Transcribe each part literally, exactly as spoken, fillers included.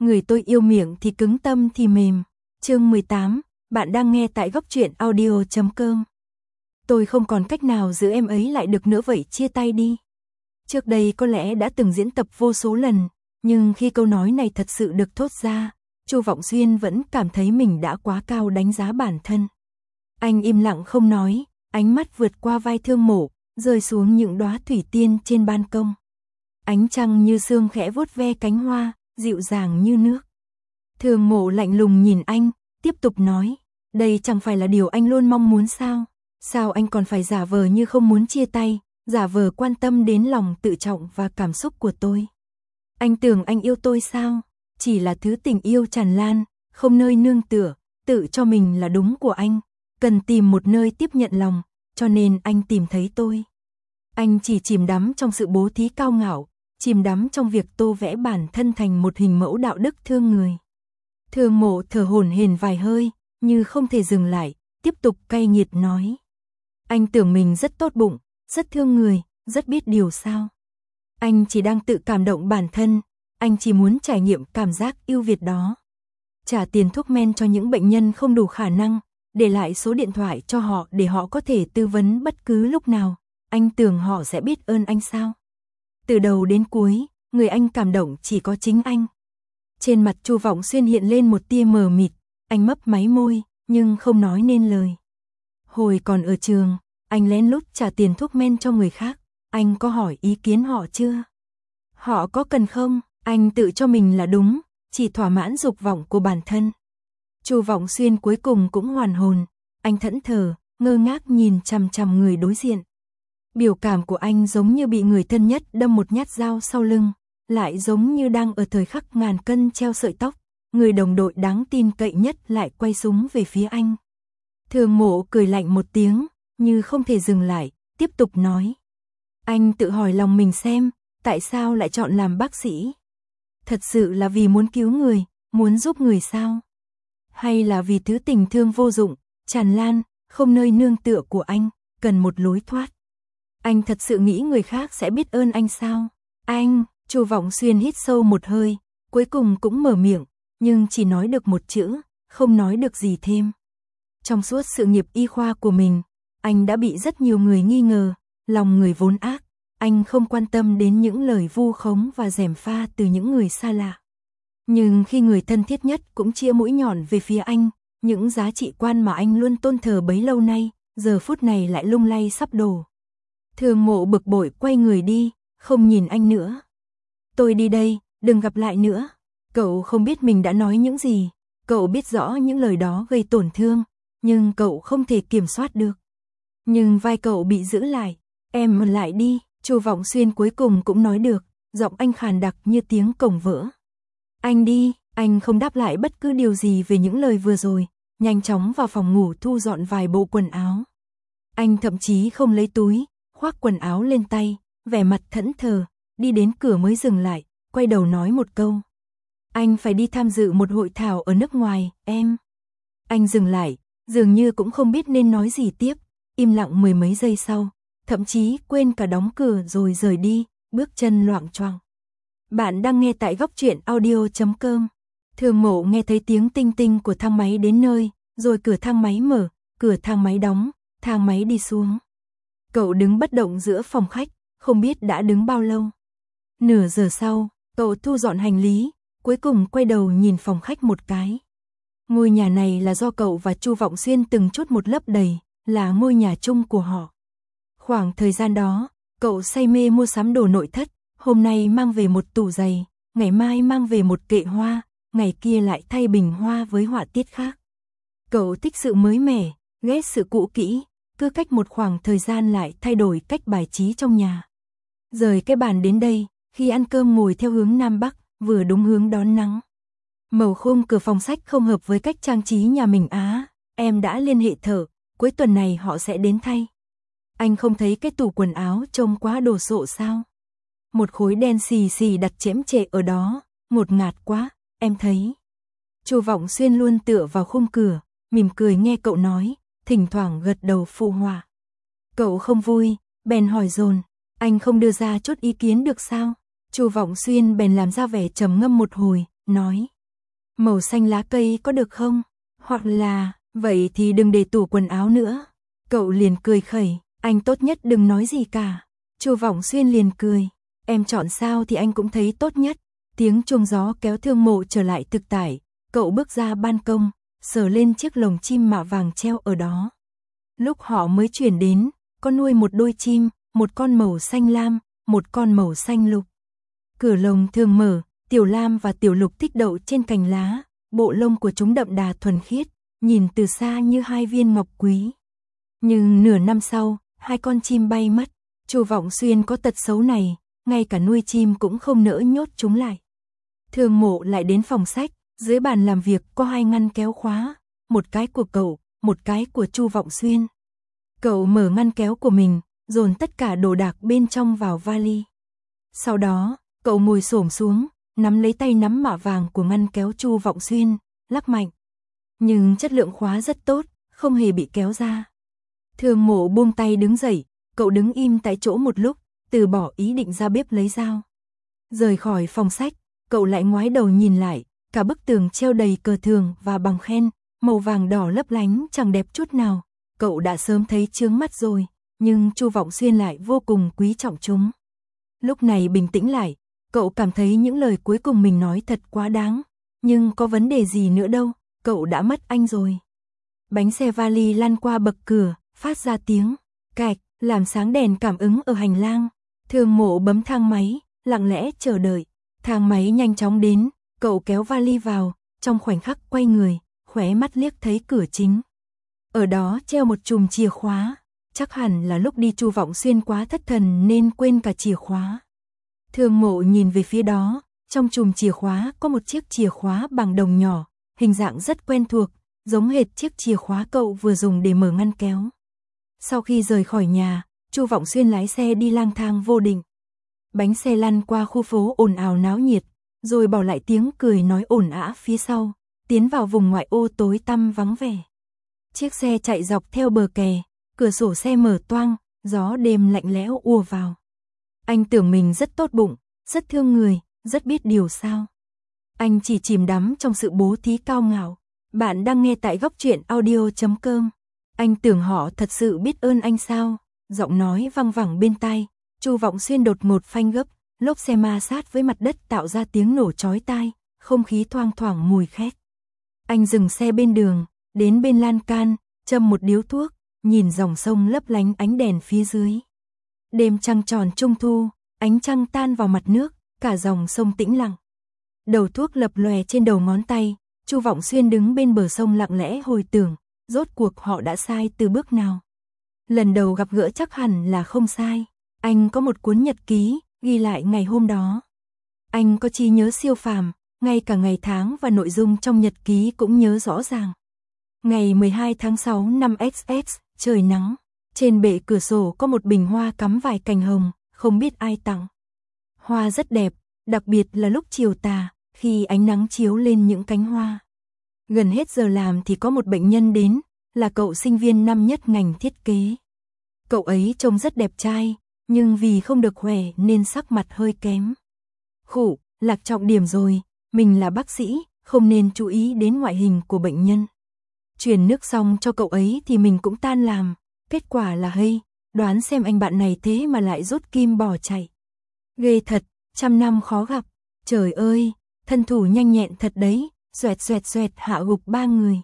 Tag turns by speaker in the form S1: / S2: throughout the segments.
S1: Người tôi yêu miệng thì cứng tâm thì mềm. Chương mười tám, bạn đang nghe tại góc truyện audio chấm com. Tôi không còn cách nào giữ em ấy lại được nữa, vậy chia tay đi. Trước đây có lẽ đã từng diễn tập vô số lần, nhưng khi câu nói này thật sự được thốt ra, Chu Vọng Xuyên vẫn cảm thấy mình đã quá cao đánh giá bản thân. Anh im lặng không nói, ánh mắt vượt qua vai Thương Mộ, rơi xuống những đóa thủy tiên trên ban công. Ánh trăng như sương khẽ vuốt ve cánh hoa, dịu dàng như nước. Thương Mộ lạnh lùng nhìn anh, tiếp tục nói, đây chẳng phải là điều anh luôn mong muốn sao? Sao anh còn phải giả vờ như không muốn chia tay, giả vờ quan tâm đến lòng tự trọng và cảm xúc của tôi? Anh tưởng anh yêu tôi sao? Chỉ là thứ tình yêu tràn lan, không nơi nương tựa, tự cho mình là đúng của anh, cần tìm một nơi tiếp nhận lòng, cho nên anh tìm thấy tôi. Anh chỉ chìm đắm trong sự bố thí cao ngạo, chìm đắm trong việc tô vẽ bản thân thành một hình mẫu đạo đức thương người. Thương Mộ thở hổn hển vài hơi, như không thể dừng lại, tiếp tục cay nghiệt nói. Anh tưởng mình rất tốt bụng, rất thương người, rất biết điều sao? Anh chỉ đang tự cảm động bản thân, anh chỉ muốn trải nghiệm cảm giác yêu Việt đó. Trả tiền thuốc men cho những bệnh nhân không đủ khả năng, để lại số điện thoại cho họ để họ có thể tư vấn bất cứ lúc nào. Anh tưởng họ sẽ biết ơn anh sao? Từ đầu đến cuối, người anh cảm động chỉ có chính anh. Trên mặt Chu Vọng Xuyên hiện lên một tia mờ mịt, anh mấp máy môi, nhưng không nói nên lời. Hồi còn ở trường, anh lén lút trả tiền thuốc men cho người khác, anh có hỏi ý kiến họ chưa? Họ có cần không? Anh tự cho mình là đúng, chỉ thỏa mãn dục vọng của bản thân. Chu Vọng Xuyên cuối cùng cũng hoàn hồn, anh thẫn thờ, ngơ ngác nhìn chằm chằm người đối diện. Biểu cảm của anh giống như bị người thân nhất đâm một nhát dao sau lưng, lại giống như đang ở thời khắc ngàn cân treo sợi tóc, người đồng đội đáng tin cậy nhất lại quay súng về phía anh. Thương Mộ cười lạnh một tiếng, như không thể dừng lại, tiếp tục nói. Anh tự hỏi lòng mình xem, tại sao lại chọn làm bác sĩ? Thật sự là vì muốn cứu người, muốn giúp người sao? Hay là vì thứ tình thương vô dụng, tràn lan, không nơi nương tựa của anh, cần một lối thoát? Anh thật sự nghĩ người khác sẽ biết ơn anh sao? Anh, Chu Vọng Xuyên hít sâu một hơi, cuối cùng cũng mở miệng, nhưng chỉ nói được một chữ, không nói được gì thêm. Trong suốt sự nghiệp y khoa của mình, anh đã bị rất nhiều người nghi ngờ, lòng người vốn ác, anh không quan tâm đến những lời vu khống và gièm pha từ những người xa lạ. Nhưng khi người thân thiết nhất cũng chĩa mũi nhọn về phía anh, những giá trị quan mà anh luôn tôn thờ bấy lâu nay, giờ phút này lại lung lay sắp đổ. Thương Mộ bực bội quay người đi, không nhìn anh nữa. Tôi đi đây, đừng gặp lại nữa. Cậu không biết mình đã nói những gì, cậu biết rõ những lời đó gây tổn thương, nhưng cậu không thể kiểm soát được. Nhưng vai cậu bị giữ lại, em ở lại đi. Chu Vọng Xuyên cuối cùng cũng nói được, giọng anh khàn đặc như tiếng cổng vỡ. Anh đi, anh không đáp lại bất cứ điều gì về những lời vừa rồi, nhanh chóng vào phòng ngủ thu dọn vài bộ quần áo. Anh thậm chí không lấy túi, khoác quần áo lên tay, vẻ mặt thẫn thờ, đi đến cửa mới dừng lại, quay đầu nói một câu. Anh phải đi tham dự một hội thảo ở nước ngoài, em. Anh dừng lại, dường như cũng không biết nên nói gì tiếp, im lặng mười mấy giây sau, thậm chí quên cả đóng cửa rồi rời đi, bước chân loạng choạng. Bạn đang nghe tại góc truyện audio chấm com. Thương Mộ nghe thấy tiếng tinh tinh của thang máy đến nơi, rồi cửa thang máy mở, cửa thang máy đóng, thang máy đi xuống. Cậu đứng bất động giữa phòng khách, không biết đã đứng bao lâu. Nửa giờ sau, cậu thu dọn hành lý, cuối cùng quay đầu nhìn phòng khách một cái. Ngôi nhà này là do cậu và Chu Vọng Xuyên từng chốt một lớp đầy, là ngôi nhà chung của họ. Khoảng thời gian đó, cậu say mê mua sắm đồ nội thất, hôm nay mang về một tủ giày, ngày mai mang về một kệ hoa, ngày kia lại thay bình hoa với họa tiết khác. Cậu thích sự mới mẻ, ghét sự cũ kỹ, cứ cách một khoảng thời gian lại thay đổi cách bài trí trong nhà. Rời cái bàn đến đây, khi ăn cơm ngồi theo hướng Nam Bắc, vừa đúng hướng đón nắng. Màu khung cửa phòng sách không hợp với cách trang trí nhà mình á, em đã liên hệ thợ, cuối tuần này họ sẽ đến thay. Anh không thấy cái tủ quần áo trông quá đồ sộ sao? Một khối đen xì xì đặt chễm chệ ở đó, ngột ngạt quá, em thấy. Chu Vọng Xuyên luôn tựa vào khung cửa, mỉm cười nghe cậu nói, thỉnh thoảng gật đầu phụ họa. Cậu không vui, bèn hỏi dồn, anh không đưa ra chút ý kiến được sao? Chu Vọng Xuyên bèn làm ra vẻ trầm ngâm một hồi, nói. Màu xanh lá cây có được không? Hoặc là, vậy thì đừng để tủ quần áo nữa. Cậu liền cười khẩy, anh tốt nhất đừng nói gì cả. Chu Vọng Xuyên liền cười, em chọn sao thì anh cũng thấy tốt nhất. Tiếng chuông gió kéo Thương Mộ trở lại thực tại, cậu bước ra ban công, sờ lên chiếc lồng chim mạ vàng treo ở đó. Lúc họ mới chuyển đến, có nuôi một đôi chim, một con màu xanh lam, một con màu xanh lục. Cửa lồng thường mở, Tiểu Lam và Tiểu Lục thích đậu trên cành lá, bộ lông của chúng đậm đà thuần khiết, nhìn từ xa như hai viên ngọc quý. Nhưng nửa năm sau, hai con chim bay mất. Chu Vọng Xuyên có tật xấu này, ngay cả nuôi chim cũng không nỡ nhốt chúng lại. Thương Mộ lại đến phòng sách, dưới bàn làm việc có hai ngăn kéo khóa, một cái của cậu, một cái của Chu Vọng Xuyên. Cậu mở ngăn kéo của mình, dồn tất cả đồ đạc bên trong vào vali. Sau đó, cậu ngồi xổm xuống, nắm lấy tay nắm mạ vàng của ngăn kéo Chu Vọng Xuyên, lắc mạnh. Nhưng chất lượng khóa rất tốt, không hề bị kéo ra. Thương Mộ buông tay đứng dậy, cậu đứng im tại chỗ một lúc, từ bỏ ý định ra bếp lấy dao. Rời khỏi phòng sách, cậu lại ngoái đầu nhìn lại, cả bức tường treo đầy cờ thường và bằng khen, màu vàng đỏ lấp lánh chẳng đẹp chút nào. Cậu đã sớm thấy chướng mắt rồi, nhưng Chu Vọng Xuyên lại vô cùng quý trọng chúng. Lúc này bình tĩnh lại, cậu cảm thấy những lời cuối cùng mình nói thật quá đáng, nhưng có vấn đề gì nữa đâu, cậu đã mất anh rồi. Bánh xe vali lăn qua bậc cửa, phát ra tiếng cạch, làm sáng đèn cảm ứng ở hành lang. Thương Mộ bấm thang máy, lặng lẽ chờ đợi. Thang máy nhanh chóng đến, cậu kéo vali vào, trong khoảnh khắc quay người, khóe mắt liếc thấy cửa chính. Ở đó treo một chùm chìa khóa, chắc hẳn là lúc đi Chu Vọng Xuyên quá thất thần nên quên cả chìa khóa. Thương Mộ nhìn về phía đó, trong chùm chìa khóa có một chiếc chìa khóa bằng đồng nhỏ, hình dạng rất quen thuộc, giống hệt chiếc chìa khóa cậu vừa dùng để mở ngăn kéo. Sau khi rời khỏi nhà, Chu Vọng Xuyên lái xe đi lang thang vô định. Bánh xe lăn qua khu phố ồn ào náo nhiệt, rồi bỏ lại tiếng cười nói ồn ào phía sau, tiến vào vùng ngoại ô tối tăm vắng vẻ. Chiếc xe chạy dọc theo bờ kè, cửa sổ xe mở toang, gió đêm lạnh lẽo ùa vào. Anh tưởng mình rất tốt bụng, rất thương người, rất biết điều sao. Anh chỉ chìm đắm trong sự bố thí cao ngạo. Bạn đang nghe tại góc truyện audio chấm com. Anh tưởng họ thật sự biết ơn anh sao? Giọng nói văng vẳng bên tai. Chu Vọng Xuyên đột ngột phanh gấp, lốp xe ma sát với mặt đất tạo ra tiếng nổ chói tai, không khí thoang thoảng mùi khét. Anh dừng xe bên đường, đến bên lan can, châm một điếu thuốc, nhìn dòng sông lấp lánh ánh đèn phía dưới. Đêm trăng tròn trung thu, ánh trăng tan vào mặt nước, cả dòng sông tĩnh lặng. Đầu thuốc lập lòe trên đầu ngón tay, Chu Vọng Xuyên đứng bên bờ sông lặng lẽ hồi tưởng, rốt cuộc họ đã sai từ bước nào. Lần đầu gặp gỡ chắc hẳn là không sai. Anh có một cuốn nhật ký, ghi lại ngày hôm đó. Anh có trí nhớ siêu phàm, ngay cả ngày tháng và nội dung trong nhật ký cũng nhớ rõ ràng. Ngày mười hai tháng sáu năm X X, trời nắng. Trên bệ cửa sổ có một bình hoa cắm vài cành hồng, không biết ai tặng. Hoa rất đẹp, đặc biệt là lúc chiều tà, khi ánh nắng chiếu lên những cánh hoa. Gần hết giờ làm thì có một bệnh nhân đến, là cậu sinh viên năm nhất ngành thiết kế. Cậu ấy trông rất đẹp trai, nhưng vì không được khỏe nên sắc mặt hơi kém. Khụ, lạc trọng điểm rồi, mình là bác sĩ, không nên chú ý đến ngoại hình của bệnh nhân. Truyền nước xong cho cậu ấy thì mình cũng tan làm, kết quả là hay, đoán xem anh bạn này thế mà lại rút kim bỏ chạy. Ghê thật, trăm năm khó gặp, trời ơi, thân thủ nhanh nhẹn thật đấy, xoẹt xoẹt xoẹt hạ gục ba người.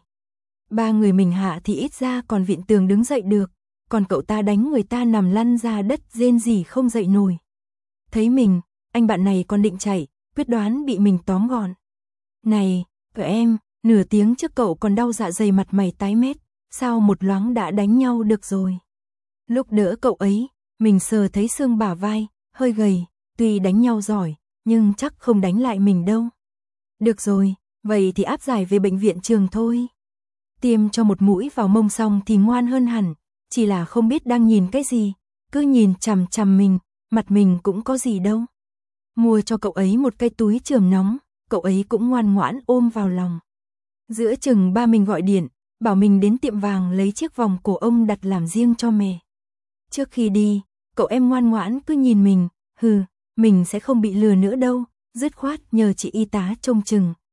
S1: Ba người mình hạ thì ít ra còn vịn tường đứng dậy được, còn cậu ta đánh người ta nằm lăn ra đất rên rỉ không dậy nổi. Thấy mình, anh bạn này còn định chạy, quyết đoán bị mình tóm gọn. Này, cậu em, nửa tiếng trước cậu còn đau dạ dày mặt mày tái mét, sao một loáng đã đánh nhau được rồi. Lúc đỡ cậu ấy, mình sờ thấy xương bả vai, hơi gầy, tuy đánh nhau giỏi, nhưng chắc không đánh lại mình đâu. Được rồi, vậy thì áp giải về bệnh viện trường thôi. Tiêm cho một mũi vào mông xong thì ngoan hơn hẳn, chỉ là không biết đang nhìn cái gì, cứ nhìn chằm chằm mình, mặt mình cũng có gì đâu. Mua cho cậu ấy một cái túi chườm nóng, cậu ấy cũng ngoan ngoãn ôm vào lòng. Giữa chừng ba mình gọi điện, bảo mình đến tiệm vàng lấy chiếc vòng cổ ông đặt làm riêng cho mẹ. Trước khi đi, cậu em ngoan ngoãn cứ nhìn mình, hừ, mình sẽ không bị lừa nữa đâu, dứt khoát nhờ chị y tá trông chừng,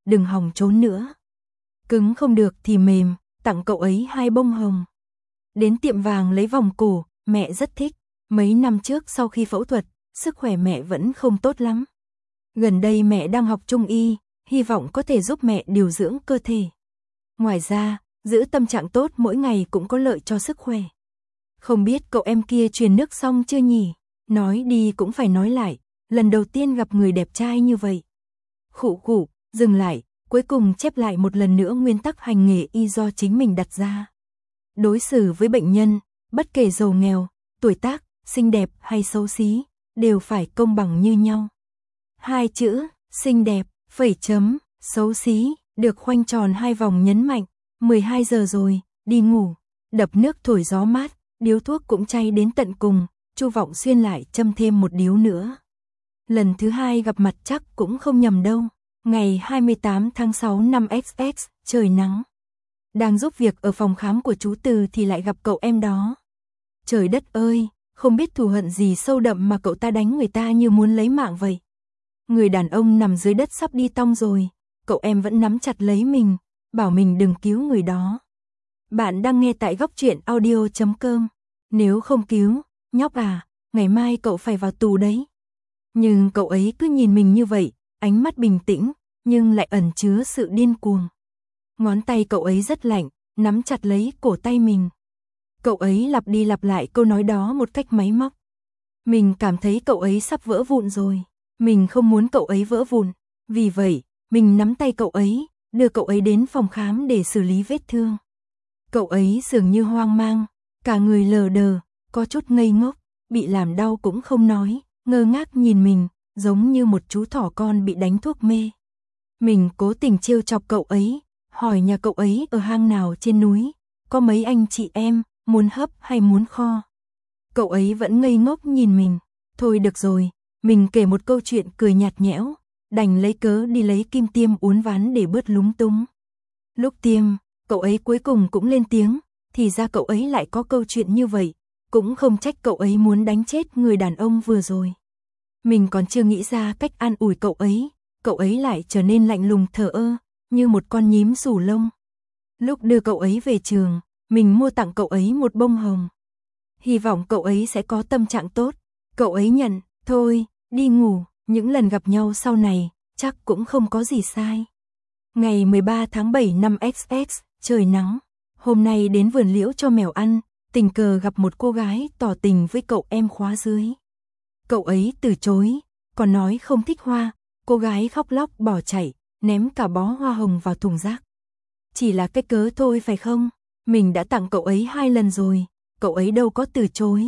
S1: đừng hòng trốn nữa. Cứng không được thì mềm, tặng cậu ấy hai bông hồng. Đến tiệm vàng lấy vòng cổ, mẹ rất thích. Mấy năm trước sau khi phẫu thuật, sức khỏe mẹ vẫn không tốt lắm. Gần đây mẹ đang học trung y, hy vọng có thể giúp mẹ điều dưỡng cơ thể. Ngoài ra, giữ tâm trạng tốt mỗi ngày cũng có lợi cho sức khỏe. Không biết cậu em kia truyền nước xong chưa nhỉ? Nói đi cũng phải nói lại, lần đầu tiên gặp người đẹp trai như vậy. Khụ khụ, dừng lại, cuối cùng chép lại một lần nữa nguyên tắc hành nghề y do chính mình đặt ra. Đối xử với bệnh nhân, bất kể giàu nghèo, tuổi tác, xinh đẹp hay xấu xí, đều phải công bằng như nhau. Hai chữ, xinh đẹp, phẩy chấm, xấu xí, được khoanh tròn hai vòng nhấn mạnh. mười hai giờ rồi, đi ngủ. Đập nước thổi gió mát, điếu thuốc cũng chay đến tận cùng, Chu Vọng Xuyên lại châm thêm một điếu nữa. Lần thứ hai gặp mặt chắc cũng không nhầm đâu. Ngày hai mươi tám tháng sáu năm X X, trời nắng. Đang giúp việc ở phòng khám của chú Từ thì lại gặp cậu em đó. Trời đất ơi, không biết thù hận gì sâu đậm mà cậu ta đánh người ta như muốn lấy mạng vậy. Người đàn ông nằm dưới đất sắp đi tong rồi, cậu em vẫn nắm chặt lấy mình, bảo mình đừng cứu người đó. Bạn đang nghe tại góc truyện audio chấm com. Nếu không cứu, nhóc à, ngày mai cậu phải vào tù đấy. Nhưng cậu ấy cứ nhìn mình như vậy, ánh mắt bình tĩnh, nhưng lại ẩn chứa sự điên cuồng. Ngón tay cậu ấy rất lạnh, nắm chặt lấy cổ tay mình. Cậu ấy lặp đi lặp lại câu nói đó một cách máy móc. Mình cảm thấy cậu ấy sắp vỡ vụn rồi. Mình không muốn cậu ấy vỡ vụn. Vì vậy, mình nắm tay cậu ấy, đưa cậu ấy đến phòng khám để xử lý vết thương. Cậu ấy dường như hoang mang, cả người lờ đờ, có chút ngây ngốc, bị làm đau cũng không nói, ngơ ngác nhìn mình, giống như một chú thỏ con bị đánh thuốc mê. Mình cố tình trêu chọc cậu ấy, hỏi nhà cậu ấy ở hang nào trên núi, có mấy anh chị em, muốn hấp hay muốn kho. Cậu ấy vẫn ngây ngốc nhìn mình. Thôi được rồi, mình kể một câu chuyện cười nhạt nhẽo, đành lấy cớ đi lấy kim tiêm uốn ván để bớt lúng túng. Lúc tiêm, cậu ấy cuối cùng cũng lên tiếng, thì ra cậu ấy lại có câu chuyện như vậy, cũng không trách cậu ấy muốn đánh chết người đàn ông vừa rồi. Mình còn chưa nghĩ ra cách an ủi cậu ấy, cậu ấy lại trở nên lạnh lùng thờ ơ, như một con nhím rủ lông. Lúc đưa cậu ấy về trường, mình mua tặng cậu ấy một bông hồng. Hy vọng cậu ấy sẽ có tâm trạng tốt. Cậu ấy nhận, thôi, đi ngủ, những lần gặp nhau sau này, chắc cũng không có gì sai. Ngày mười ba tháng bảy năm X X, trời nắng. Hôm nay đến vườn liễu cho mèo ăn, tình cờ gặp một cô gái tỏ tình với cậu em khóa dưới. Cậu ấy từ chối, còn nói không thích hoa, cô gái khóc lóc bỏ chạy, ném cả bó hoa hồng vào thùng rác. Chỉ là cái cớ thôi phải không? Mình đã tặng cậu ấy hai lần rồi, cậu ấy đâu có từ chối.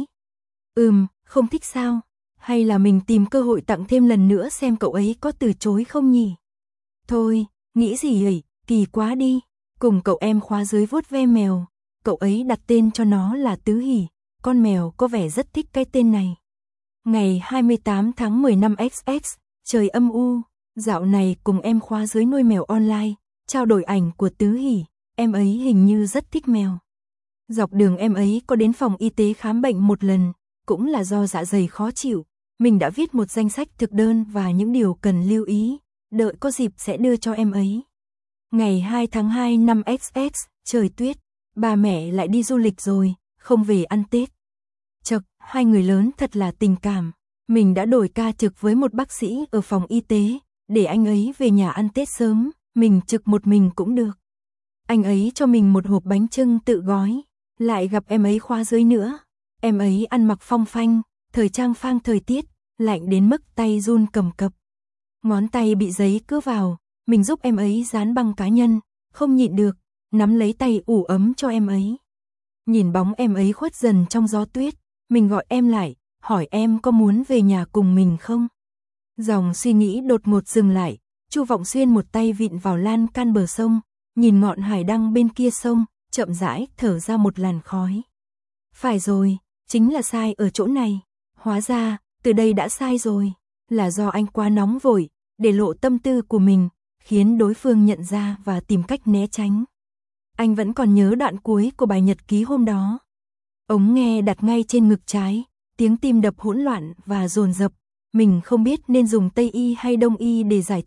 S1: Ừm, không thích sao? Hay là mình tìm cơ hội tặng thêm lần nữa xem cậu ấy có từ chối không nhỉ? Thôi, nghĩ gì vậy, kỳ quá đi. Cùng cậu em khóa dưới vuốt ve mèo, cậu ấy đặt tên cho nó là Tứ Hỷ, con mèo có vẻ rất thích cái tên này. Ngày hai mươi tám tháng mười năm X X, trời âm u, dạo này cùng em khóa dưới nuôi mèo online, trao đổi ảnh của Tứ Hỷ, em ấy hình như rất thích mèo. Dọc đường em ấy có đến phòng y tế khám bệnh một lần, cũng là do dạ dày khó chịu. Mình đã viết một danh sách thực đơn và những điều cần lưu ý, đợi có dịp sẽ đưa cho em ấy. Ngày hai tháng hai năm X X, trời tuyết, ba mẹ lại đi du lịch rồi, không về ăn Tết. Chật, hai người lớn thật là tình cảm. Mình đã đổi ca trực với một bác sĩ ở phòng y tế, để anh ấy về nhà ăn Tết sớm, mình trực một mình cũng được. Anh ấy cho mình một hộp bánh chưng tự gói, lại gặp em ấy khóa dưới nữa. Em ấy ăn mặc phong phanh, thời trang phang thời tiết, lạnh đến mức tay run cầm cập. Ngón tay bị giấy cứa vào, mình giúp em ấy dán băng cá nhân, không nhịn được, nắm lấy tay ủ ấm cho em ấy. Nhìn bóng em ấy khuất dần trong gió tuyết, mình gọi em lại, hỏi em có muốn về nhà cùng mình không? Dòng suy nghĩ đột ngột dừng lại, Chu Vọng Xuyên một tay vịn vào lan can bờ sông, nhìn ngọn hải đăng bên kia sông, chậm rãi thở ra một làn khói. Phải rồi, chính là sai ở chỗ này. Hóa ra, từ đây đã sai rồi, là do anh quá nóng vội, để lộ tâm tư của mình, khiến đối phương nhận ra và tìm cách né tránh. Anh vẫn còn nhớ đoạn cuối của bài nhật ký hôm đó. Ống nghe đặt ngay trên ngực trái, tiếng tim đập hỗn loạn và dồn dập. Mình không biết nên dùng Tây y hay Đông y để giải thích,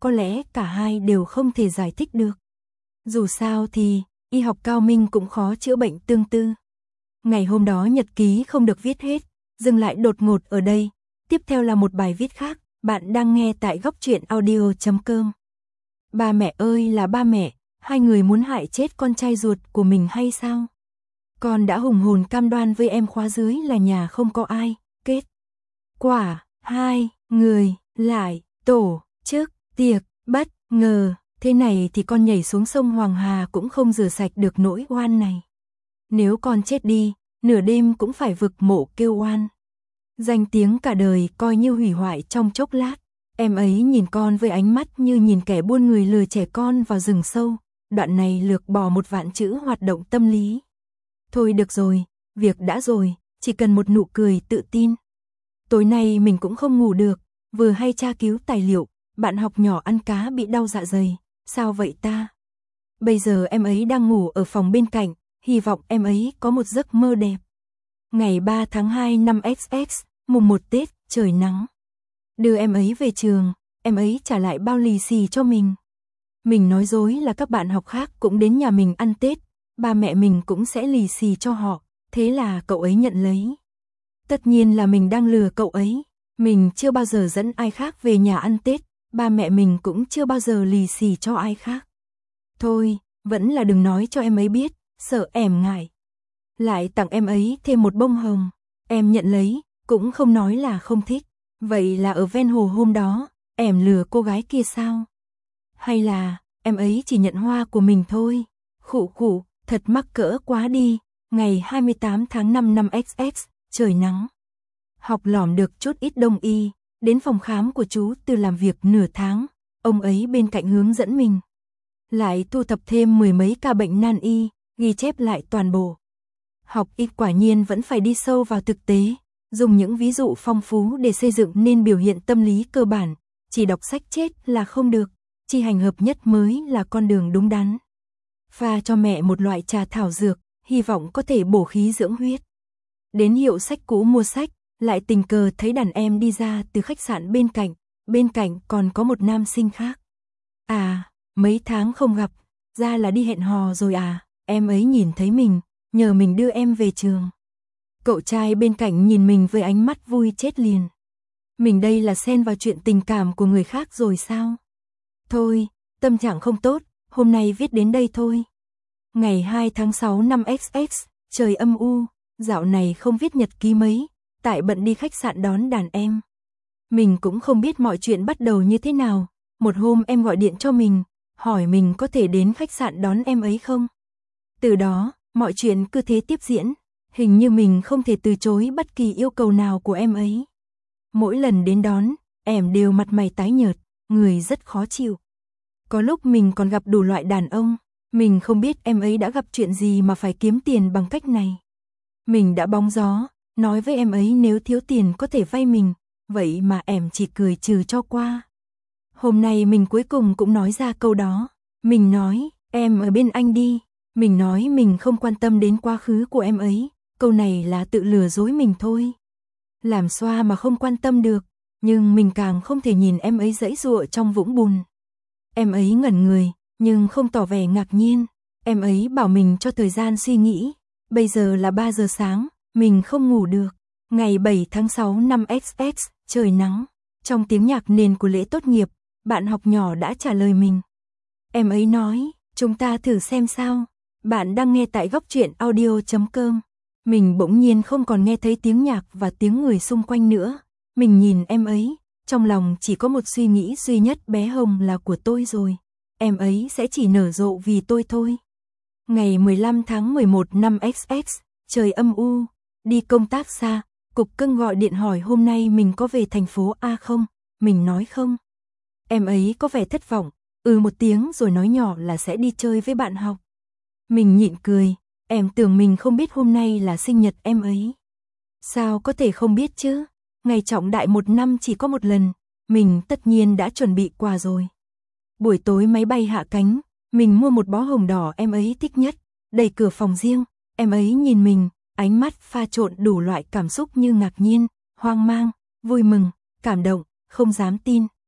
S1: có lẽ cả hai đều không thể giải thích được. Dù sao thì, y học cao minh cũng khó chữa bệnh tương tư. Ngày hôm đó nhật ký không được viết hết, dừng lại đột ngột ở đây. Tiếp theo là một bài viết khác, bạn đang nghe tại góc truyện audio chấm com. Ba mẹ ơi là ba mẹ, hai người muốn hại chết con trai ruột của mình hay sao? Con đã hùng hồn cam đoan với em khóa dưới là nhà không có ai, kết quả, hai người lại tổ chức tiệc bất ngờ, thế này thì con nhảy xuống sông Hoàng Hà cũng không rửa sạch được nỗi oan này. Nếu con chết đi, nửa đêm cũng phải vực mộ kêu oan. Danh tiếng cả đời coi như hủy hoại trong chốc lát. Em ấy nhìn con với ánh mắt như nhìn kẻ buôn người lừa trẻ con vào rừng sâu. Đoạn này lược bỏ một vạn chữ hoạt động tâm lý. Thôi được rồi, việc đã rồi, chỉ cần một nụ cười tự tin. Tối nay mình cũng không ngủ được, vừa hay tra cứu tài liệu, bạn học nhỏ ăn cá bị đau dạ dày, sao vậy ta? Bây giờ em ấy đang ngủ ở phòng bên cạnh, hy vọng em ấy có một giấc mơ đẹp. Ngày ba tháng hai năm X X, mùng một Tết, trời nắng. Đưa em ấy về trường, em ấy trả lại bao lì xì cho mình. Mình nói dối là các bạn học khác cũng đến nhà mình ăn Tết, ba mẹ mình cũng sẽ lì xì cho họ, thế là cậu ấy nhận lấy. Tất nhiên là mình đang lừa cậu ấy, mình chưa bao giờ dẫn ai khác về nhà ăn Tết, ba mẹ mình cũng chưa bao giờ lì xì cho ai khác. Thôi, vẫn là đừng nói cho em ấy biết, sợ em ngại. Lại tặng em ấy thêm một bông hồng, em nhận lấy, cũng không nói là không thích. Vậy là ở ven hồ hôm đó, em lừa cô gái kia sao? Hay là, em ấy chỉ nhận hoa của mình thôi? Khụ khụ, thật mắc cỡ quá đi. Ngày hai mươi tám tháng năm năm X X, trời nắng. Học lỏm được chút ít đông y, đến phòng khám của chú Từ làm việc nửa tháng, ông ấy bên cạnh hướng dẫn mình. Lại thu thập thêm mười mấy ca bệnh nan y, ghi chép lại toàn bộ. Học y quả nhiên vẫn phải đi sâu vào thực tế, dùng những ví dụ phong phú để xây dựng nên biểu hiện tâm lý cơ bản, chỉ đọc sách chết là không được, chi hành hợp nhất mới là con đường đúng đắn. Pha cho mẹ một loại trà thảo dược, hy vọng có thể bổ khí dưỡng huyết. Đến hiệu sách cũ mua sách, lại tình cờ thấy đàn em đi ra từ khách sạn bên cạnh, bên cạnh còn có một nam sinh khác. À, mấy tháng không gặp, ra là đi hẹn hò rồi à, em ấy nhìn thấy mình, nhờ mình đưa em về trường. Cậu trai bên cạnh nhìn mình với ánh mắt vui chết liền. Mình đây là xen vào chuyện tình cảm của người khác rồi sao? Thôi, tâm trạng không tốt, hôm nay viết đến đây thôi. Ngày hai tháng sáu năm X X, trời âm u, dạo này không viết nhật ký mấy, tại bận đi khách sạn đón đàn em. Mình cũng không biết mọi chuyện bắt đầu như thế nào, một hôm em gọi điện cho mình, hỏi mình có thể đến khách sạn đón em ấy không? Từ đó, mọi chuyện cứ thế tiếp diễn, hình như mình không thể từ chối bất kỳ yêu cầu nào của em ấy. Mỗi lần đến đón, em đều mặt mày tái nhợt, người rất khó chịu. Có lúc mình còn gặp đủ loại đàn ông, mình không biết em ấy đã gặp chuyện gì mà phải kiếm tiền bằng cách này. Mình đã bóng gió, nói với em ấy nếu thiếu tiền có thể vay mình, vậy mà em chỉ cười trừ cho qua. Hôm nay mình cuối cùng cũng nói ra câu đó, mình nói, em ở bên anh đi, mình nói mình không quan tâm đến quá khứ của em ấy, câu này là tự lừa dối mình thôi. Làm xoa mà không quan tâm được, nhưng mình càng không thể nhìn em ấy giãy giụa trong vũng bùn. Em ấy ngẩn người, nhưng không tỏ vẻ ngạc nhiên, em ấy bảo mình cho thời gian suy nghĩ, bây giờ là ba giờ sáng, mình không ngủ được. Ngày bảy tháng sáu năm X X, trời nắng, trong tiếng nhạc nền của lễ tốt nghiệp, bạn học nhỏ đã trả lời mình. Em ấy nói, chúng ta thử xem sao, bạn đang nghe tại góc truyện audio chấm com. Mình bỗng nhiên không còn nghe thấy tiếng nhạc và tiếng người xung quanh nữa. Mình nhìn em ấy, trong lòng chỉ có một suy nghĩ duy nhất, bé Hồng là của tôi rồi. Em ấy sẽ chỉ nở rộ vì tôi thôi. Ngày mười lăm tháng mười một năm X X, trời âm u, đi công tác xa, Cục Cưng gọi điện hỏi hôm nay mình có về thành phố A không, mình nói không. Em ấy có vẻ thất vọng, ừ một tiếng rồi nói nhỏ là sẽ đi chơi với bạn học. Mình nhịn cười, em tưởng mình không biết hôm nay là sinh nhật em ấy. Sao có thể không biết chứ, ngày trọng đại một năm chỉ có một lần, mình tất nhiên đã chuẩn bị quà rồi. Buổi tối máy bay hạ cánh, mình mua một bó hồng đỏ em ấy thích nhất, đẩy cửa phòng riêng, em ấy nhìn mình, ánh mắt pha trộn đủ loại cảm xúc như ngạc nhiên, hoang mang, vui mừng, cảm động, không dám tin.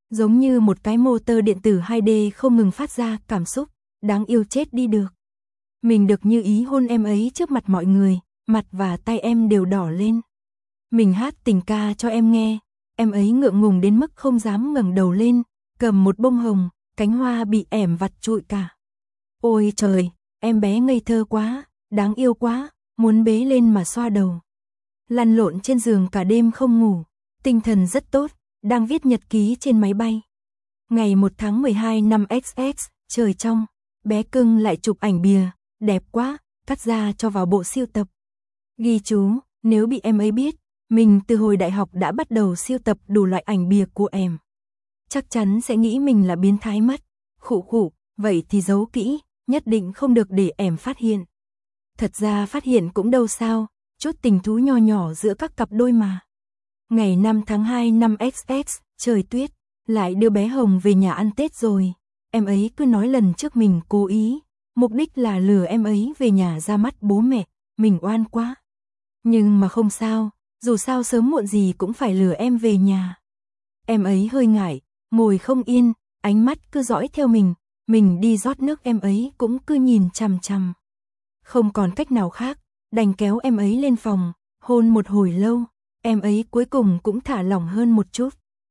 S1: Giống như một cái motor điện tử hai D không ngừng phát ra cảm xúc, đáng yêu chết đi được. Mình được như ý hôn em ấy trước mặt mọi người, mặt và tay em đều đỏ lên. Mình hát tình ca cho em nghe, em ấy ngượng ngùng đến mức không dám ngẩng đầu lên, cầm một bông hồng, cánh hoa bị ẻm vặt trụi cả. Ôi trời, em bé ngây thơ quá, đáng yêu quá, muốn bế lên mà xoa đầu. Lăn lộn trên giường cả đêm không ngủ, tinh thần rất tốt, đang viết nhật ký trên máy bay. Ngày một tháng mười hai năm X X, trời trong, bé cưng lại chụp ảnh bìa, đẹp quá, cắt ra cho vào bộ sưu tập. Ghi chú, nếu bị em ấy biết, mình từ hồi đại học đã bắt đầu sưu tập đủ loại ảnh bìa của em. Chắc chắn sẽ nghĩ mình là biến thái mất. Khụ khụ, vậy thì giấu kỹ, nhất định không được để em phát hiện. Thật ra phát hiện cũng đâu sao, chút tình thú nho nhỏ giữa các cặp đôi mà. Ngày năm tháng hai năm X X, trời tuyết, lại đưa bé Hồng về nhà ăn Tết rồi. Em ấy cứ nói lần trước mình cố ý, mục đích là lừa em ấy về nhà ra mắt bố mẹ, mình oan quá. Nhưng mà không sao, dù sao sớm muộn gì cũng phải lừa em về nhà. Em ấy hơi ngại, ngồi không yên, ánh mắt cứ dõi theo mình, mình đi rót nước em ấy cũng cứ nhìn chằm chằm. Không còn cách nào khác, đành kéo em ấy lên phòng, hôn một hồi lâu, em ấy cuối cùng cũng thả lỏng hơn một chút.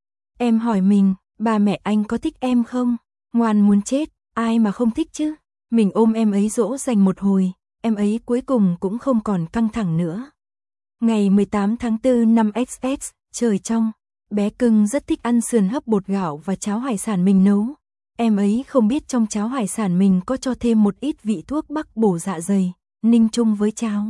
S1: Em hỏi mình, ba mẹ anh có thích em không? Ngoan muốn chết, ai mà không thích chứ? Mình ôm em ấy dỗ dành một hồi, em ấy cuối cùng cũng không còn căng thẳng nữa. Ngày mười tám tháng tư năm X X, trời trong, bé cưng rất thích ăn sườn hấp bột gạo và cháo hải sản mình nấu. Em ấy không biết trong cháo hải sản mình có cho thêm một ít vị thuốc bắc bổ dạ dày, ninh chung với cháo.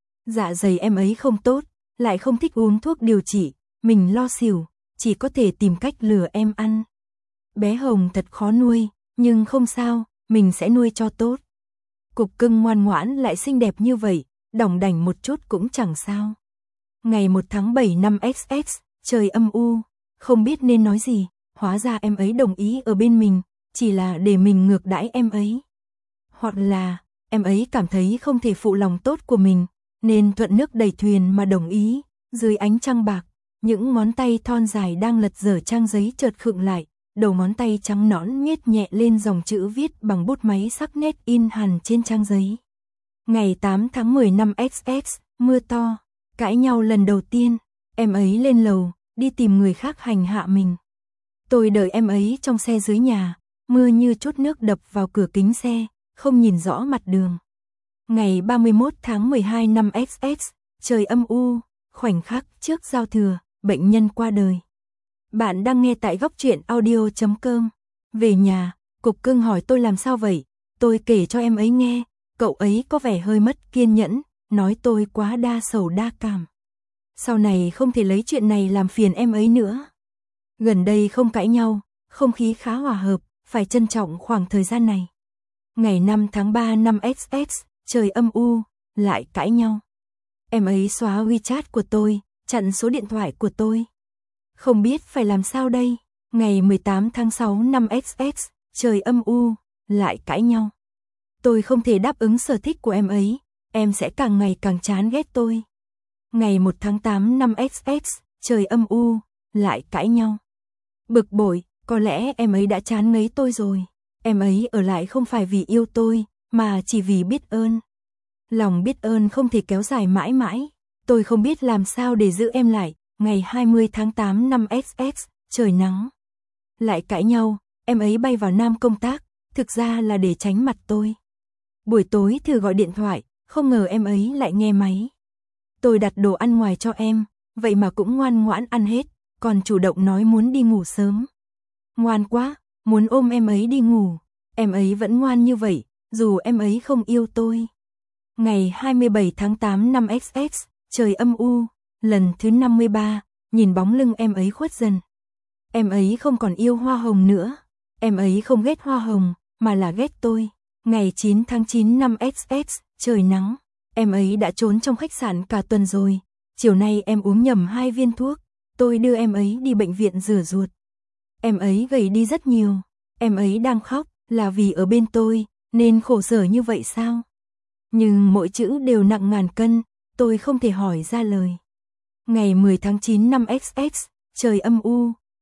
S1: Dạ dày em ấy không tốt, lại không thích uống thuốc điều trị, mình lo xỉu, chỉ có thể tìm cách lừa em ăn. Bé Hồng thật khó nuôi, nhưng không sao, mình sẽ nuôi cho tốt. Cục cưng ngoan ngoãn lại xinh đẹp như vậy, đỏng đảnh một chút cũng chẳng sao. Ngày một tháng bảy năm X X, trời âm u, không biết nên nói gì, hóa ra em ấy đồng ý ở bên mình, chỉ là để mình ngược đãi em ấy. Hoặc là, em ấy cảm thấy không thể phụ lòng tốt của mình, nên thuận nước đẩy thuyền mà đồng ý. Dưới ánh trăng bạc, những ngón tay thon dài đang lật dở trang giấy chợt khựng lại, đầu ngón tay trắng nõn nhét nhẹ lên dòng chữ viết bằng bút máy sắc nét in hẳn trên trang giấy. Ngày tám tháng mười năm X X, mưa to, cãi nhau lần đầu tiên, em ấy lên lầu, đi tìm người khác hành hạ mình. Tôi đợi em ấy trong xe dưới nhà, mưa như chút nước đập vào cửa kính xe, không nhìn rõ mặt đường. Ngày ba mươi mốt tháng mười hai năm X X, trời âm u, khoảnh khắc trước giao thừa, bệnh nhân qua đời. Bạn đang nghe tại góc truyện audio chấm com. Về nhà, cục cưng hỏi tôi làm sao vậy, tôi kể cho em ấy nghe, cậu ấy có vẻ hơi mất kiên nhẫn, nói tôi quá đa sầu đa cảm. Sau này không thể lấy chuyện này làm phiền em ấy nữa. Gần đây không cãi nhau, không khí khá hòa hợp, phải trân trọng khoảng thời gian này. Ngày năm tháng ba năm X X, trời âm u, lại cãi nhau. Em ấy xóa WeChat của tôi, chặn số điện thoại của tôi. Không biết phải làm sao đây. Ngày mười tám tháng sáu năm X X, trời âm u, lại cãi nhau. Tôi không thể đáp ứng sở thích của em ấy, em sẽ càng ngày càng chán ghét tôi. Ngày một tháng tám năm X X, trời âm u, lại cãi nhau. Bực bội, có lẽ em ấy đã chán ngấy tôi rồi. Em ấy ở lại không phải vì yêu tôi, mà chỉ vì biết ơn. Lòng biết ơn không thể kéo dài mãi mãi. Tôi không biết làm sao để giữ em lại. Ngày hai mươi tháng tám năm X X, trời nắng. Lại cãi nhau, em ấy bay vào Nam công tác, thực ra là để tránh mặt tôi. Buổi tối thử gọi điện thoại, không ngờ em ấy lại nghe máy. Tôi đặt đồ ăn ngoài cho em, vậy mà cũng ngoan ngoãn ăn hết, còn chủ động nói muốn đi ngủ sớm. Ngoan quá, muốn ôm em ấy đi ngủ, em ấy vẫn ngoan như vậy, dù em ấy không yêu tôi. Ngày hai mươi bảy tháng tám năm X X, trời âm u, lần thứ năm mươi ba, nhìn bóng lưng em ấy khuất dần. Em ấy không còn yêu hoa hồng nữa, em ấy không ghét hoa hồng, mà là ghét tôi. Ngày chín tháng chín năm X X, trời nắng, em ấy đã trốn trong khách sạn cả tuần rồi, chiều nay em uống nhầm hai viên thuốc, tôi đưa em ấy đi bệnh viện rửa ruột. Em ấy gầy đi rất nhiều, em ấy đang khóc, là vì ở bên tôi, nên khổ sở như vậy sao? Nhưng mỗi chữ đều nặng ngàn cân, tôi không thể hỏi ra lời. Ngày mười tháng chín năm X X, trời âm u,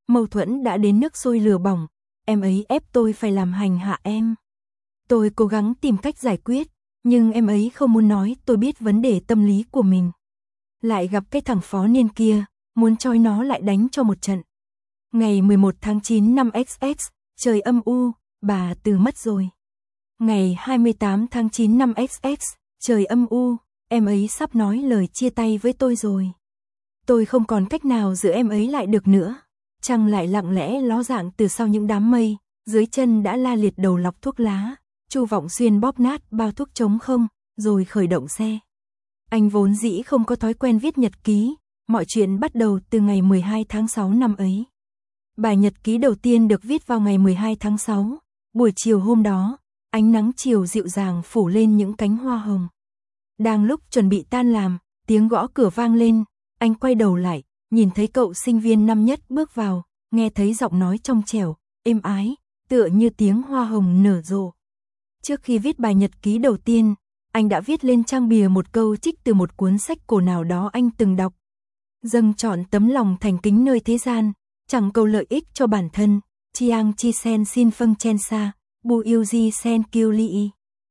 S1: mâu thuẫn đã đến nước sôi lửa bỏng, em ấy ép tôi phải làm hành hạ em. Tôi cố gắng tìm cách giải quyết, nhưng em ấy không muốn nói tôi biết vấn đề tâm lý của mình. Lại gặp cái thằng phó niên kia, muốn choi nó lại đánh cho một trận. Ngày mười một tháng chín năm X X, trời âm u, bà Từ mất rồi. Ngày hai mươi tám tháng chín năm X X, trời âm u, em ấy sắp nói lời chia tay với tôi rồi. Tôi không còn cách nào giữ em ấy lại được nữa. Trăng lại lặng lẽ ló dạng từ sau những đám mây, dưới chân đã la liệt đầu lọc thuốc lá. Chu Vọng Xuyên bóp nát bao thuốc trống không, rồi khởi động xe. Anh vốn dĩ không có thói quen viết nhật ký, mọi chuyện bắt đầu từ ngày mười hai tháng sáu năm ấy. Bài nhật ký đầu tiên được viết vào ngày mười hai tháng sáu, buổi chiều hôm đó, ánh nắng chiều dịu dàng phủ lên những cánh hoa hồng. Đang lúc chuẩn bị tan làm, tiếng gõ cửa vang lên, anh quay đầu lại, nhìn thấy cậu sinh viên năm nhất bước vào, nghe thấy giọng nói trong trẻo, êm ái, tựa như tiếng hoa hồng nở rộ. Trước khi viết bài nhật ký đầu tiên, anh đã viết lên trang bìa một câu trích từ một cuốn sách cổ nào đó anh từng đọc. Dâng trọn tấm lòng thành kính nơi thế gian, chẳng cầu lợi ích cho bản thân, Chiang chi sen xin phân chen sa, bu yêu di sen kiêu li.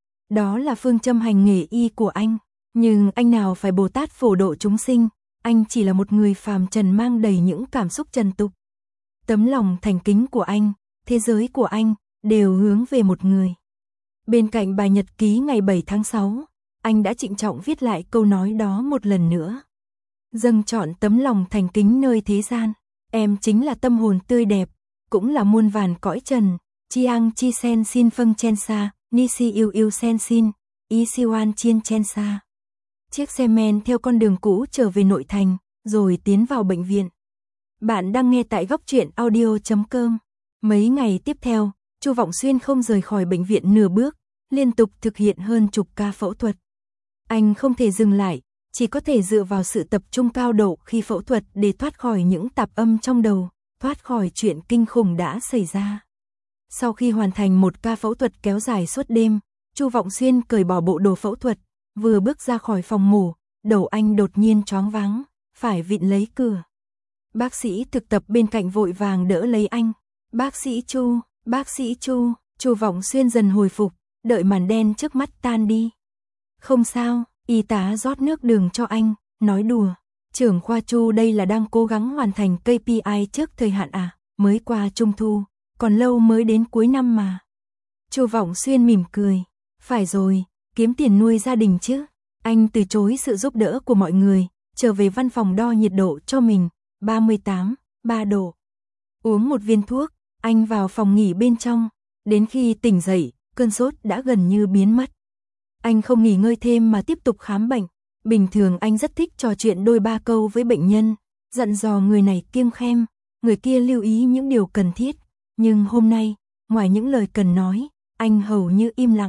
S1: Đó là phương châm hành nghề y của anh, nhưng anh nào phải Bồ Tát phổ độ chúng sinh, anh chỉ là một người phàm trần mang đầy những cảm xúc trần tục. Tấm lòng thành kính của anh, thế giới của anh, đều hướng về một người. Bên cạnh bài nhật ký ngày bảy tháng sáu, anh đã trịnh trọng viết lại câu nói đó một lần nữa. Dâng trọn tấm lòng thành kính nơi thế gian, em chính là tâm hồn tươi đẹp, cũng là muôn vàn cõi trần, Chiang chi sen xin phân chen sa, ni si yêu yêu sen xin, y siwan chien chen sa. Chiếc xe men theo con đường cũ trở về nội thành, rồi tiến vào bệnh viện. Bạn đang nghe tại góc truyện audio chấm com. Mấy ngày tiếp theo, Chu Vọng Xuyên không rời khỏi bệnh viện nửa bước, liên tục thực hiện hơn chục ca phẫu thuật. Anh không thể dừng lại, chỉ có thể dựa vào sự tập trung cao độ khi phẫu thuật để thoát khỏi những tạp âm trong đầu, thoát khỏi chuyện kinh khủng đã xảy ra. Sau khi hoàn thành một ca phẫu thuật kéo dài suốt đêm, Chu Vọng Xuyên cởi bỏ bộ đồ phẫu thuật, vừa bước ra khỏi phòng mổ, đầu anh đột nhiên choáng váng, phải vịn lấy cửa. Bác sĩ thực tập bên cạnh vội vàng đỡ lấy anh. Bác sĩ Chu, bác sĩ Chu, Chu Vọng Xuyên dần hồi phục, đợi màn đen trước mắt tan đi. Không sao, y tá rót nước đường cho anh, nói đùa. Trưởng khoa Chu đây là đang cố gắng hoàn thành K P I trước thời hạn à, mới qua trung thu, còn lâu mới đến cuối năm mà. Chu Vọng Xuyên mỉm cười, phải rồi, kiếm tiền nuôi gia đình chứ. Anh từ chối sự giúp đỡ của mọi người, trở về văn phòng đo nhiệt độ cho mình, ba mươi tám, ba độ. Uống một viên thuốc, anh vào phòng nghỉ bên trong, đến khi tỉnh dậy, cơn sốt đã gần như biến mất. Anh không nghỉ ngơi thêm mà tiếp tục khám bệnh. Bình thường anh rất thích trò chuyện đôi ba câu với bệnh nhân, dặn dò người này kiêng khem, người kia lưu ý những điều cần thiết. Nhưng hôm nay, ngoài những lời cần nói, anh hầu như im lặng.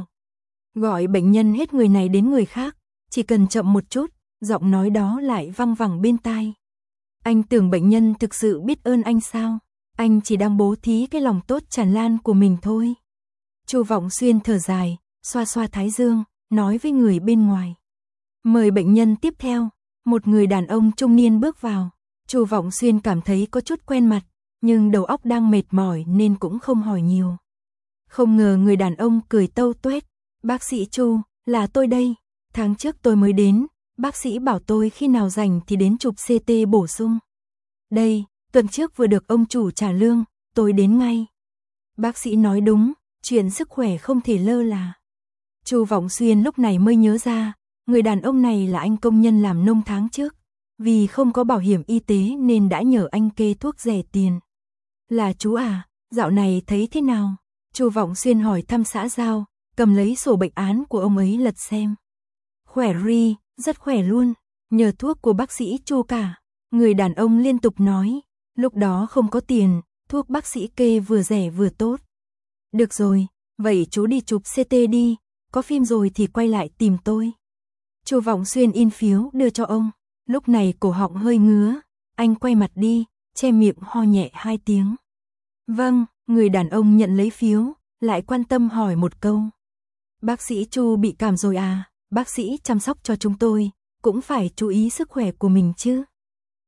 S1: Gọi bệnh nhân hết người này đến người khác, chỉ cần chậm một chút, giọng nói đó lại văng vẳng bên tai. Anh tưởng bệnh nhân thực sự biết ơn anh sao? Anh chỉ đang bố thí cái lòng tốt tràn lan của mình thôi. Chu Vọng Xuyên thở dài, xoa xoa thái dương, nói với người bên ngoài. Mời bệnh nhân tiếp theo, một người đàn ông trung niên bước vào. Chu Vọng Xuyên cảm thấy có chút quen mặt, nhưng đầu óc đang mệt mỏi nên cũng không hỏi nhiều. Không ngờ người đàn ông cười tâu tuét. Bác sĩ Chu, là tôi đây. Tháng trước tôi mới đến, bác sĩ bảo tôi khi nào rảnh thì đến chụp C T bổ sung. Đây, tuần trước vừa được ông chủ trả lương, tôi đến ngay. Bác sĩ nói đúng, chuyện sức khỏe không thể lơ là. Chu Vọng Xuyên lúc này mới nhớ ra, người đàn ông này là anh công nhân làm nông tháng trước. Vì không có bảo hiểm y tế nên đã nhờ anh kê thuốc rẻ tiền. Là chú à, dạo này thấy thế nào? Chu Vọng Xuyên hỏi thăm xã giao, cầm lấy sổ bệnh án của ông ấy lật xem. Khỏe ri, rất khỏe luôn, nhờ thuốc của bác sĩ Chu cả. Người đàn ông liên tục nói, lúc đó không có tiền, thuốc bác sĩ kê vừa rẻ vừa tốt. Được rồi, vậy chú đi chụp C T đi, có phim rồi thì quay lại tìm tôi. Chu Vọng Xuyên in phiếu đưa cho ông, lúc này cổ họng hơi ngứa, anh quay mặt đi, che miệng ho nhẹ hai tiếng. Vâng, người đàn ông nhận lấy phiếu, lại quan tâm hỏi một câu. Bác sĩ Chu bị cảm rồi à, bác sĩ chăm sóc cho chúng tôi, cũng phải chú ý sức khỏe của mình chứ.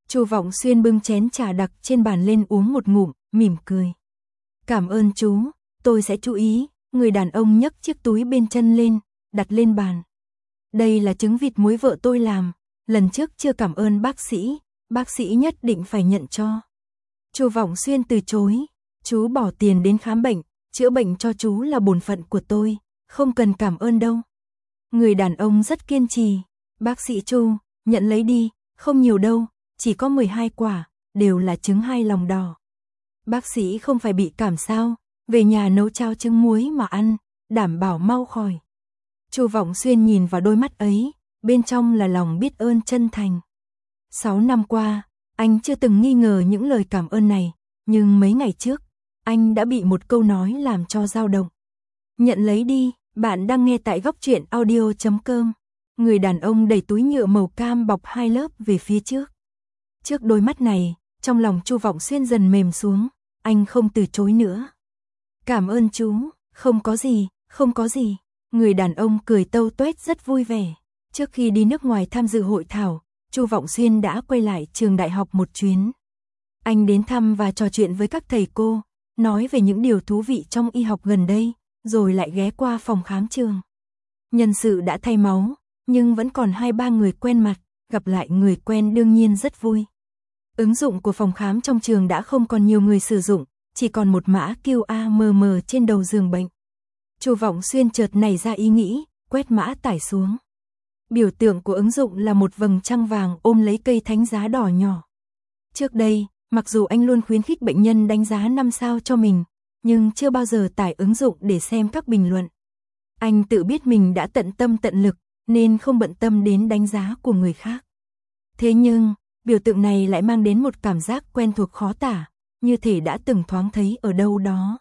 S1: Chu Vọng Xuyên bưng chén trà đặc trên bàn lên uống một ngụm, mỉm cười. Cảm ơn chú, tôi sẽ chú ý. Người đàn ông nhấc chiếc túi bên chân lên, đặt lên bàn. Đây là trứng vịt muối vợ tôi làm, lần trước chưa cảm ơn bác sĩ, bác sĩ nhất định phải nhận cho. Chu Vọng Xuyên từ chối, chú bỏ tiền đến khám bệnh, chữa bệnh cho chú là bổn phận của tôi, không cần cảm ơn đâu. Người đàn ông rất kiên trì, bác sĩ Chu, nhận lấy đi, không nhiều đâu, chỉ có mười hai quả, đều là trứng hai lòng đỏ. Bác sĩ không phải bị cảm sao, về nhà nấu cháo trứng muối mà ăn, đảm bảo mau khỏi. Chu Vọng Xuyên nhìn vào đôi mắt ấy, bên trong là lòng biết ơn chân thành. Sáu năm qua, anh chưa từng nghi ngờ những lời cảm ơn này, nhưng mấy ngày trước, anh đã bị một câu nói làm cho dao động. Nhận lấy đi, bạn đang nghe tại góc truyện audio chấm com. Người đàn ông đẩy túi nhựa màu cam bọc hai lớp về phía trước. Trước đôi mắt này, trong lòng Chu Vọng Xuyên dần mềm xuống, anh không từ chối nữa. Cảm ơn chú, không có gì, không có gì. Người đàn ông cười tâu tuét rất vui vẻ. Trước khi đi nước ngoài tham dự hội thảo, Chu Vọng Xuyên đã quay lại trường đại học một chuyến. Anh đến thăm và trò chuyện với các thầy cô, nói về những điều thú vị trong y học gần đây, rồi lại ghé qua phòng khám trường. Nhân sự đã thay máu, nhưng vẫn còn hai ba người quen mặt, gặp lại người quen đương nhiên rất vui. Ứng dụng của phòng khám trong trường đã không còn nhiều người sử dụng, chỉ còn một mã Q R mờ mờ trên đầu giường bệnh. Chu Vọng Xuyên chợt nảy ra ý nghĩ, quét mã tải xuống. Biểu tượng của ứng dụng là một vầng trăng vàng ôm lấy cây thánh giá đỏ nhỏ. Trước đây, mặc dù anh luôn khuyến khích bệnh nhân đánh giá năm sao cho mình, nhưng chưa bao giờ tải ứng dụng để xem các bình luận. Anh tự biết mình đã tận tâm tận lực, nên không bận tâm đến đánh giá của người khác. Thế nhưng, biểu tượng này lại mang đến một cảm giác quen thuộc khó tả, như thể đã từng thoáng thấy ở đâu đó.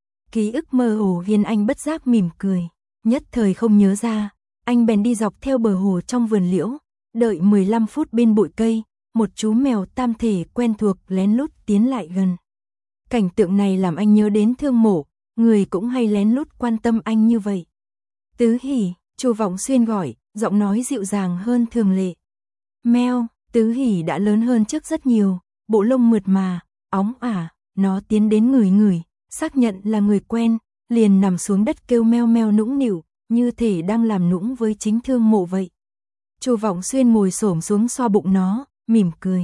S1: Ký ức mơ hồ khiến anh bất giác mỉm cười, nhất thời không nhớ ra, anh bèn đi dọc theo bờ hồ trong vườn liễu, đợi mười lăm phút bên bụi cây, một chú mèo tam thể quen thuộc lén lút tiến lại gần. Cảnh tượng này làm anh nhớ đến Thương Mộ, người cũng hay lén lút quan tâm anh như vậy. Tứ Hỉ, Chu Vọng Xuyên gọi, giọng nói dịu dàng hơn thường lệ. Mèo, Tứ Hỉ đã lớn hơn trước rất nhiều, bộ lông mượt mà, óng ả, nó tiến đến ngửi ngửi, xác nhận là người quen, liền nằm xuống đất kêu meo meo nũng nịu, như thể đang làm nũng với chính Thương Mộ vậy. Chu Vọng Xuyên ngồi xổm xuống xoa bụng nó, mỉm cười.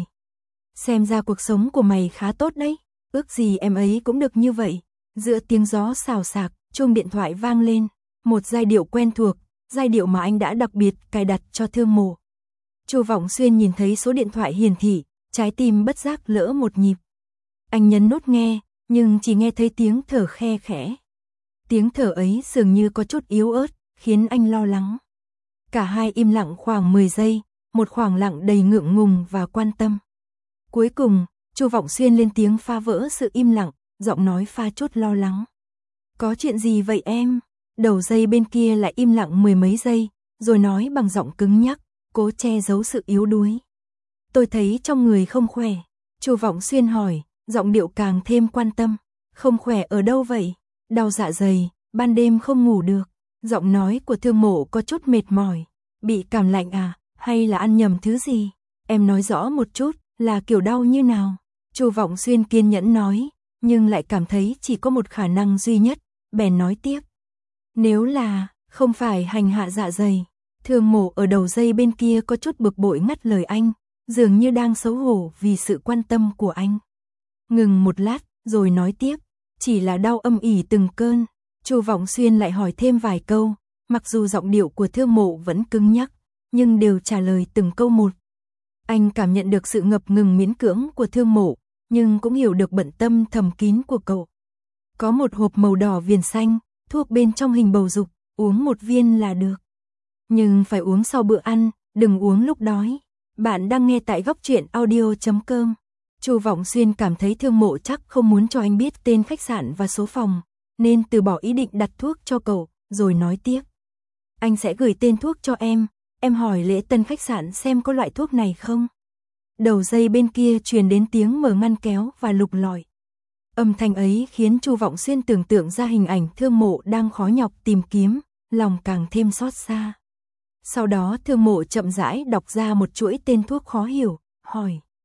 S1: Xem ra cuộc sống của mày khá tốt đấy, ước gì em ấy cũng được như vậy. Giữa tiếng gió xào xạc, chuông điện thoại vang lên, một giai điệu quen thuộc, giai điệu mà anh đã đặc biệt cài đặt cho Thương Mộ. Chu Vọng Xuyên nhìn thấy số điện thoại hiển thị, trái tim bất giác lỡ một nhịp. Anh nhấn nút nghe, nhưng chỉ nghe thấy tiếng thở khe khẽ. Tiếng thở ấy dường như có chút yếu ớt, khiến anh lo lắng. Cả hai im lặng khoảng mười giây, một khoảng lặng đầy ngượng ngùng và quan tâm. Cuối cùng, Chu Vọng Xuyên lên tiếng phá vỡ sự im lặng, giọng nói pha chút lo lắng. Có chuyện gì vậy em? Đầu dây bên kia lại im lặng mười mấy giây, rồi nói bằng giọng cứng nhắc, cố che giấu sự yếu đuối. Tôi thấy trong người không khỏe. Chu Vọng Xuyên hỏi, giọng điệu càng thêm quan tâm. Không khỏe ở đâu vậy? Đau dạ dày, ban đêm không ngủ được. Giọng nói của Thương Mộ có chút mệt mỏi. Bị cảm lạnh à, hay là ăn nhầm thứ gì? Em nói rõ một chút, là kiểu đau như nào? Chu Vọng Xuyên kiên nhẫn nói, nhưng lại cảm thấy chỉ có một khả năng duy nhất, bèn nói tiếp. Nếu là, không phải hành hạ dạ dày. Thương Mộ ở đầu dây bên kia có chút bực bội ngắt lời anh, dường như đang xấu hổ vì sự quan tâm của anh. Ngừng một lát, rồi nói tiếp, chỉ là đau âm ỉ từng cơn. Chu Vọng Xuyên lại hỏi thêm vài câu, mặc dù giọng điệu của Thương Mộ vẫn cứng nhắc, nhưng đều trả lời từng câu một. Anh cảm nhận được sự ngập ngừng miễn cưỡng của Thương Mộ, nhưng cũng hiểu được bận tâm thầm kín của cậu. Có một hộp màu đỏ viền xanh, thuốc bên trong hình bầu dục, uống một viên là được. Nhưng phải uống sau bữa ăn, đừng uống lúc đói. Bạn đang nghe tại góc truyện audio chấm com. Chu Vọng Xuyên cảm thấy Thương Mộ chắc không muốn cho anh biết tên khách sạn và số phòng, nên từ bỏ ý định đặt thuốc cho cậu, rồi nói tiếp. Anh sẽ gửi tên thuốc cho em, em hỏi lễ tân khách sạn xem có loại thuốc này không. Đầu dây bên kia truyền đến tiếng mở ngăn kéo và lục lọi. Âm thanh ấy khiến Chu Vọng Xuyên tưởng tượng ra hình ảnh Thương Mộ đang khó nhọc tìm kiếm, lòng càng thêm xót xa. Sau đó Thương Mộ chậm rãi đọc ra một chuỗi tên thuốc khó hiểu, hỏi.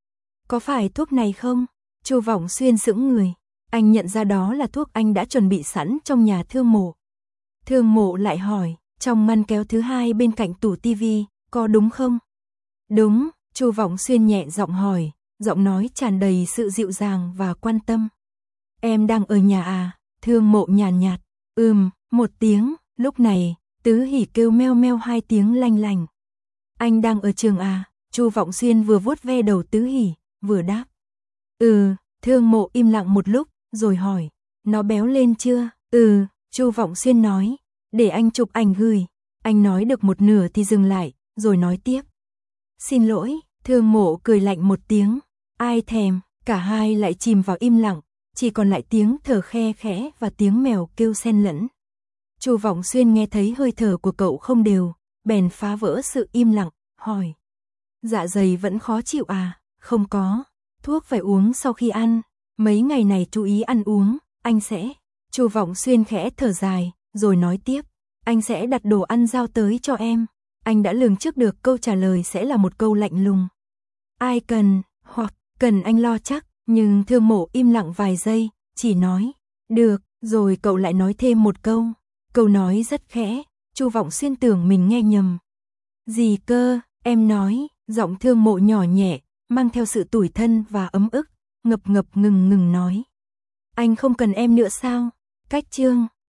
S1: có phải thuốc này không? Chu Vọng Xuyên sững người, anh nhận ra đó là thuốc anh đã chuẩn bị sẵn trong nhà Thương Mộ. Thương Mộ lại hỏi, trong ngăn kéo thứ hai bên cạnh tủ tivi, có đúng không? Đúng, Chu Vọng Xuyên nhẹ giọng hỏi, giọng nói tràn đầy sự dịu dàng và quan tâm. Em đang ở nhà à? Thương Mộ nhàn nhạt, nhạt, ừm, một tiếng. Lúc này, Tứ Hỷ kêu meo meo hai tiếng lanh lành. Anh đang ở trường à? Chu Vọng Xuyên vừa vuốt ve đầu Tứ Hỷ, vừa đáp. Ừ, Thương Mộ im lặng một lúc, rồi hỏi, nó béo lên chưa? Ừ, Chu Vọng Xuyên nói, để anh chụp ảnh gửi. Anh nói được một nửa thì dừng lại, rồi nói tiếp. Xin lỗi, Thương Mộ cười lạnh một tiếng, ai thèm, cả hai lại chìm vào im lặng, chỉ còn lại tiếng thở khe khẽ và tiếng mèo kêu xen lẫn. Chu Vọng Xuyên nghe thấy hơi thở của cậu không đều, bèn phá vỡ sự im lặng, hỏi. Dạ dày vẫn khó chịu à? Không có, thuốc phải uống sau khi ăn, mấy ngày này chú ý ăn uống, anh sẽ. Chu Vọng Xuyên khẽ thở dài, rồi nói tiếp, anh sẽ đặt đồ ăn giao tới cho em. Anh đã lường trước được câu trả lời sẽ là một câu lạnh lùng. Ai cần, hoặc cần anh lo chắc, nhưng Thương Mộ im lặng vài giây, chỉ nói, được, rồi cậu lại nói thêm một câu. Câu nói rất khẽ, Chu Vọng Xuyên tưởng mình nghe nhầm. Gì cơ, em nói, giọng Thương Mộ nhỏ nhẹ, mang theo sự tủi thân và ấm ức, ngập ngập ngừng ngừng nói. Anh không cần em nữa sao? Cách chương